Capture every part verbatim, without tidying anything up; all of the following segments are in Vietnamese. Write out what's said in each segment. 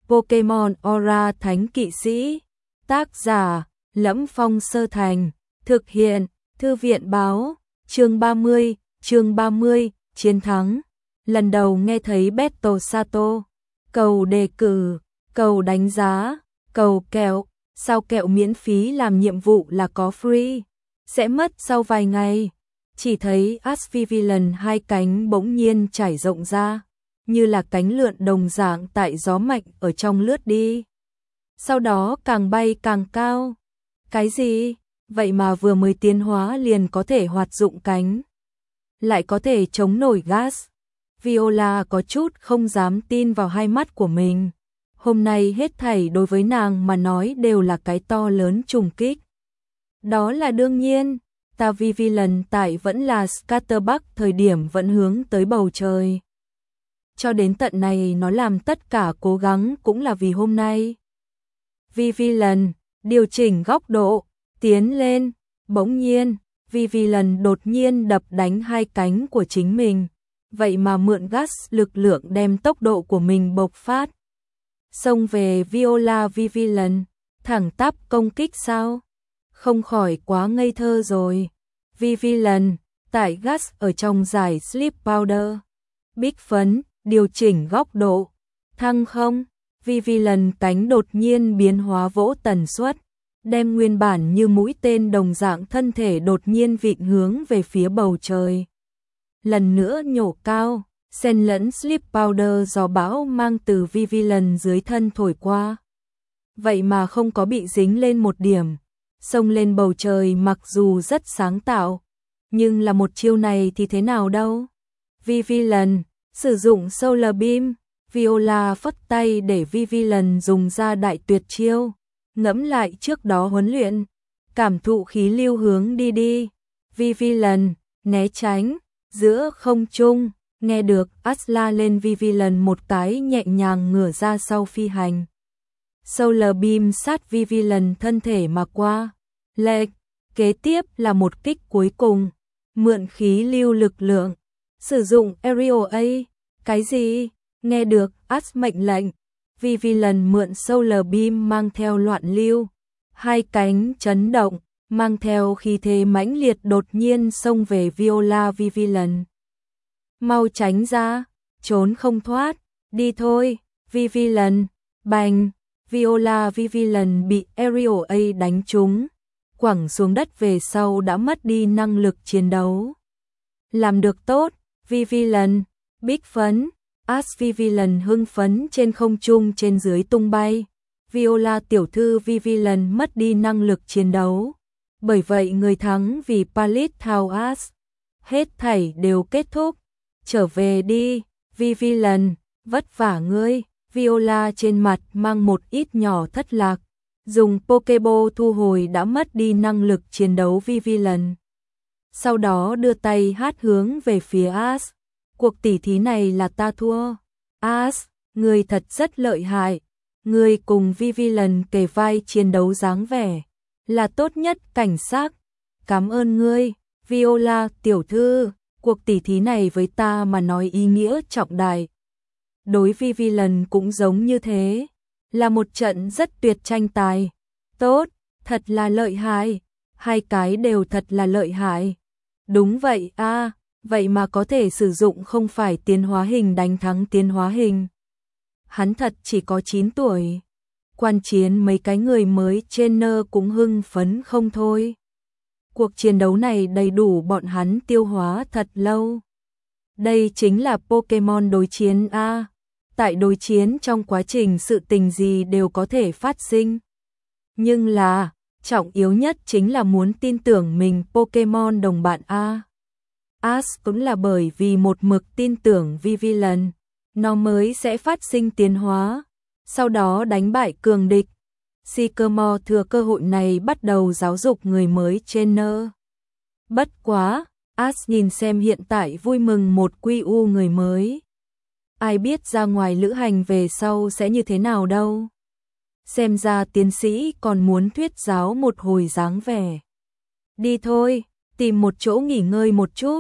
Pokemon Aura Thánh Kỵ Sĩ. Tác giả: Lẫm Phong Sơ Thành. Thực hiện: Thư viện báo. Chương ba mươi, chương ba mươi, chiến thắng. Lần đầu nghe thấy Battle Sato. Cầu đề cử, cầu đánh giá, cầu kẹo. Sao kẹo miễn phí làm nhiệm vụ là có free? Sẽ mất sau vài ngày. Chỉ thấy Ash Vivillon hai cánh bỗng nhiên trải rộng ra, như là cánh lượn đồng dạng tại gió mạnh ở trong lướt đi. Sau đó càng bay càng cao. Cái gì? Vậy mà vừa mới tiến hóa liền có thể hoạt dụng cánh, lại có thể chống nổi gas. Viola có chút không dám tin vào hai mắt của mình. Hôm nay hết thảy đối với nàng mà nói đều là cái to lớn trùng kích. Đó là đương nhiên, ta Vivillon tại vẫn là Scatterbuck thời điểm vẫn hướng tới bầu trời. Cho đến tận này nó làm tất cả cố gắng cũng là vì hôm nay. Vivillon, điều chỉnh góc độ, tiến lên. Bỗng nhiên, Vivillon đột nhiên đập đánh hai cánh của chính mình. Vậy mà mượn gas lực lượng đem tốc độ của mình bộc phát. Xông về Viola Vivillon, thẳng tắp công kích sao? Không khỏi quá ngây thơ rồi. Vivillon, tải gas ở trong giải Sleep Powder. Bích phấn, điều chỉnh góc độ. Thăng không? Vivillon cánh đột nhiên biến hóa vỗ tần suất, đem nguyên bản như mũi tên đồng dạng thân thể đột nhiên vịn hướng về phía bầu trời. Lần nữa nhổ cao, xen lẫn Sleep Powder gió bão mang từ Vivillon dưới thân thổi qua. Vậy mà không có bị dính lên một điểm. Xông lên bầu trời mặc dù rất sáng tạo, nhưng là một chiêu này thì thế nào đâu. Vivillon, sử dụng Solar Beam. Viola phất tay để Vivillon dùng ra đại tuyệt chiêu. Ngẫm lại trước đó huấn luyện, cảm thụ khí lưu hướng đi đi. Vivillon, né tránh, giữa không trung, nghe được Asla lên Vivillon một cái nhẹ nhàng ngửa ra sau phi hành. Solar Beam sát Vivillon thân thể mà qua. Lệch, kế tiếp là một kích cuối cùng, mượn khí lưu lực lượng, sử dụng Aerial A. Cái gì? Nghe được Ash mệnh lệnh, Vivillon mượn Solar Beam mang theo loạn lưu, hai cánh chấn động, mang theo khí thế mãnh liệt đột nhiên xông về Viola Vivillon. Mau tránh ra, trốn không thoát, đi thôi, Vivillon. Bành, Viola Vivillon bị Aerial A đánh trúng, quẳng xuống đất về sau đã mất đi năng lực chiến đấu. Làm được tốt, Vivillon. Bích phấn, Ash Vivillon hưng phấn trên không trung trên dưới tung bay. Viola tiểu thư Vivillon mất đi năng lực chiến đấu. Bởi vậy người thắng vì Pallet Thao Ash. Hết thảy đều kết thúc. Trở về đi, Vivillon, vất vả ngươi. Viola trên mặt mang một ít nhỏ thất lạc. Dùng Pokeball thu hồi đã mất đi năng lực chiến đấu Vivillon. Sau đó đưa tay hát hướng về phía Ash. Cuộc tỉ thí này là ta thua. Ash, ngươi thật rất lợi hại. Ngươi cùng Vivillon kề vai chiến đấu dáng vẻ là tốt nhất cảnh sát. Cảm ơn ngươi, Viola tiểu thư. Cuộc tỉ thí này với ta mà nói ý nghĩa trọng đại. Đối Vivillon cũng giống như thế. Là một trận rất tuyệt tranh tài. Tốt, thật là lợi hại. Hai cái đều thật là lợi hại. Đúng vậy a, à, vậy mà có thể sử dụng không phải tiến hóa hình đánh thắng tiến hóa hình. Hắn thật chỉ có chín tuổi. Quan chiến mấy cái người mới trainer cũng hưng phấn không thôi. Cuộc chiến đấu này đầy đủ bọn hắn tiêu hóa thật lâu. Đây chính là Pokemon đối chiến a. À. Tại đối chiến trong quá trình sự tình gì đều có thể phát sinh. Nhưng là, trọng yếu nhất chính là muốn tin tưởng mình Pokemon đồng bạn a. Ash cũng là bởi vì một mực tin tưởng Vivillon, nó mới sẽ phát sinh tiến hóa, sau đó đánh bại cường địch. Sycamore thừa cơ hội này bắt đầu giáo dục người mới trainer. Bất quá, Ash nhìn xem hiện tại vui mừng một quy u người mới. Ai biết ra ngoài lữ hành về sau sẽ như thế nào đâu. Xem ra tiến sĩ còn muốn thuyết giáo một hồi dáng vẻ. Đi thôi, tìm một chỗ nghỉ ngơi một chút.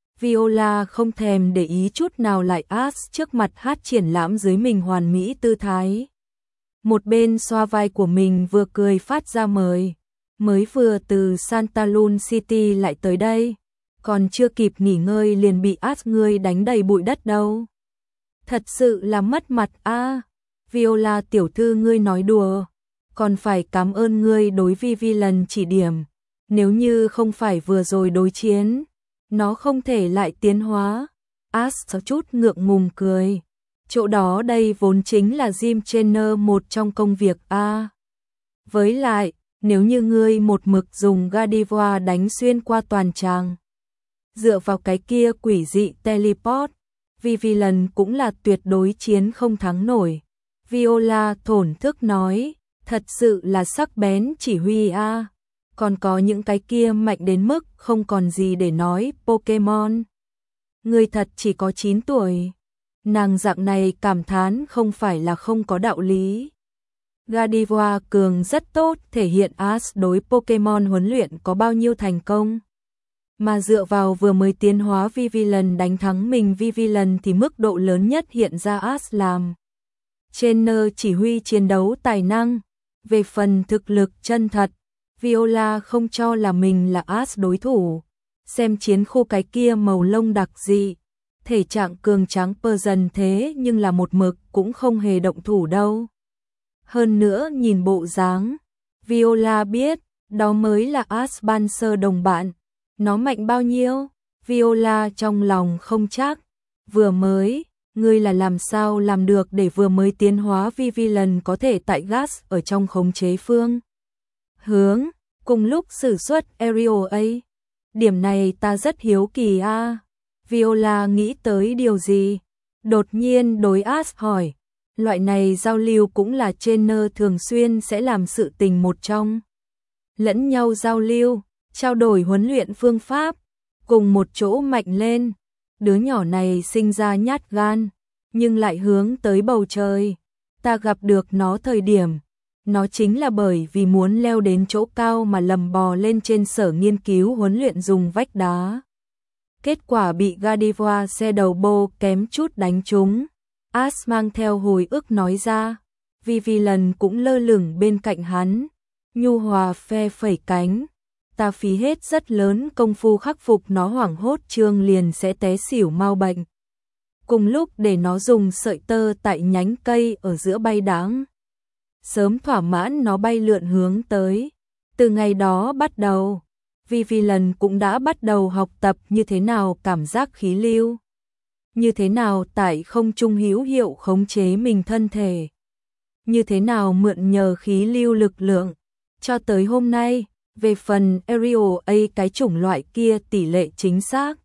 Viola không thèm để ý chút nào lại Ash trước mặt hát triển lãm dưới mình hoàn mỹ tư thái. một bên xoa vai của mình vừa cười phát ra mời. Mới vừa từ Santa Luna City lại tới đây, còn chưa kịp nghỉ ngơi liền bị As ngươi đánh đầy bụi đất đâu. Thật sự là mất mặt a. À, Viola tiểu thư ngươi nói đùa, còn phải cảm ơn ngươi đối Vivi lần chỉ điểm, nếu như không phải vừa rồi đối chiến, nó không thể lại tiến hóa. As có chút ngượng ngùng cười. Chỗ đó đây vốn chính là gym trainer một trong công việc a. À, với lại, nếu như ngươi một mực dùng Gardevoir đánh xuyên qua toàn tràng, dựa vào cái kia quỷ dị teleport, Vivi lần cũng là tuyệt đối chiến không thắng nổi. Viola thổn thức nói, thật sự là sắc bén chỉ huy a. À, còn có những cái kia mạnh đến mức không còn gì để nói. Pokemon, ngươi thật chỉ có chín tuổi. Nàng dạng này cảm thán không phải là không có đạo lý. Gardevoir cường rất tốt, thể hiện As đối Pokemon huấn luyện có bao nhiêu thành công. Mà dựa vào vừa mới tiến hóa Vivi lần đánh thắng mình Vivi lần thì mức độ lớn nhất hiện ra As làm trainer chỉ huy chiến đấu tài năng. Về phần thực lực chân thật, Viola không cho là mình là As đối thủ. Xem chiến khu cái kia màu lông đặc dị, thể trạng cường tráng pơ dần thế nhưng là một mực cũng không hề động thủ đâu. Hơn nữa nhìn bộ dáng, Viola biết, đó mới là As ban sơ đồng bạn. Nó mạnh bao nhiêu? Viola trong lòng không chắc. Vừa mới, ngươi là làm sao làm được để vừa mới tiến hóa Vivi lần có thể tại gas ở trong khống chế phương hướng, cùng lúc sử xuất Aerial A. Điểm này ta rất hiếu kỳ a. À. Viola nghĩ tới điều gì? Đột nhiên đối As hỏi. Loại này giao lưu cũng là trainer thường xuyên sẽ làm sự tình một trong. Lẫn nhau giao lưu, trao đổi huấn luyện phương pháp, cùng một chỗ mạnh lên. Đứa nhỏ này sinh ra nhát gan, nhưng lại hướng tới bầu trời. Ta gặp được nó thời điểm, nó chính là bởi vì muốn leo đến chỗ cao mà lầm bò lên trên sở nghiên cứu huấn luyện dùng vách đá. Kết quả bị Gardevoir xe đầu bô kém chút đánh trúng. As mang theo hồi ức nói ra. Vivi lần cũng lơ lửng bên cạnh hắn, nhu hòa phe phẩy cánh. Ta phí hết rất lớn công phu khắc phục nó, hoảng hốt trương liền sẽ té xỉu mau bệnh. Cùng lúc để nó dùng sợi tơ tại nhánh cây ở giữa bay đáng. Sớm thỏa mãn nó bay lượn hướng tới. Từ ngày đó bắt đầu, Vivi lần cũng đã bắt đầu học tập như thế nào cảm giác khí lưu. Như thế nào tại không trung hữu hiệu khống chế mình thân thể. Như thế nào mượn nhờ khí lưu lực lượng. Cho tới hôm nay, về phần Aerial A cái chủng loại kia tỷ lệ chính xác.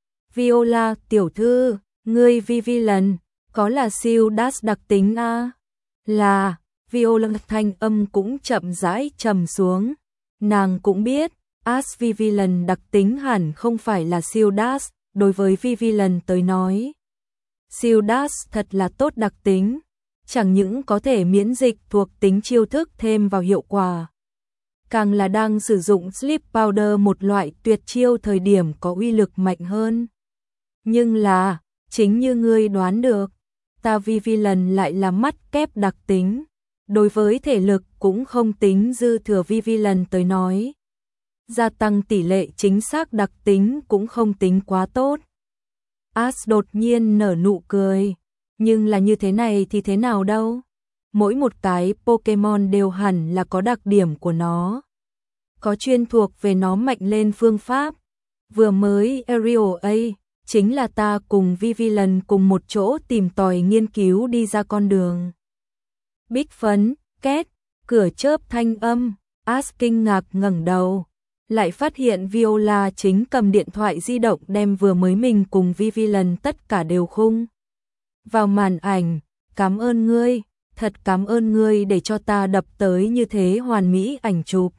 Viola tiểu thư, ngươi Vivi lần, có là siêu dash đặc tính a? À? Là, Viola thanh âm cũng chậm rãi trầm xuống. Nàng cũng biết, As Vivi lần đặc tính hẳn không phải là siêu dash, đối với Vivi lần tới nói. Siêu dash thật là tốt đặc tính, chẳng những có thể miễn dịch thuộc tính chiêu thức thêm vào hiệu quả. Càng là đang sử dụng Sleep Powder một loại tuyệt chiêu thời điểm có uy lực mạnh hơn. Nhưng là, chính như ngươi đoán được, ta Vivi lần lại là mắt kép đặc tính. Đối với thể lực cũng không tính dư thừa Vivi lần tới nói. Gia tăng tỷ lệ chính xác đặc tính cũng không tính quá tốt. As đột nhiên nở nụ cười. Nhưng là như thế này thì thế nào đâu? Mỗi một cái Pokemon đều hẳn là có đặc điểm của nó. Có chuyên thuộc về nó mạnh lên phương pháp. Vừa mới Aerial A, chính là ta cùng Vivi lần cùng một chỗ tìm tòi nghiên cứu đi ra con đường. Bích phấn, két, cửa chớp thanh âm, As kinh ngạc ngẩng đầu. Lại phát hiện Viola chính cầm điện thoại di động đem vừa mới mình cùng Vivi lần tất cả đều khung. Vào màn ảnh, cảm ơn ngươi, thật cảm ơn ngươi để cho ta đập tới như thế hoàn mỹ ảnh chụp.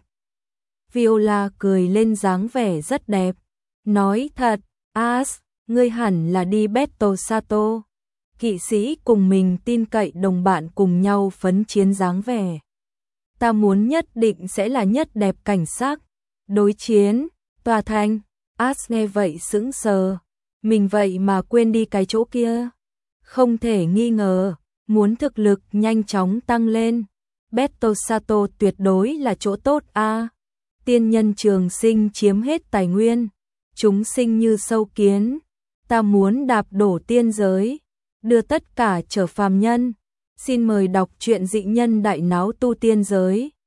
Viola cười lên dáng vẻ rất đẹp, nói thật, As, ngươi hẳn là đi Beto Sato. Kỵ sĩ cùng mình tin cậy đồng bạn cùng nhau phấn chiến dáng vẻ. Ta muốn nhất định sẽ là nhất đẹp cảnh sắc. Đối chiến, tòa thành, As nghe vậy sững sờ. Mình vậy mà quên đi cái chỗ kia. Không thể nghi ngờ, muốn thực lực nhanh chóng tăng lên. Beto Sato tuyệt đối là chỗ tốt a. Tiên nhân trường sinh chiếm hết tài nguyên, chúng sinh như sâu kiến, ta muốn đạp đổ tiên giới, đưa tất cả trở phàm nhân. Xin mời đọc truyện Dị Nhân Đại Náo Tu Tiên Giới.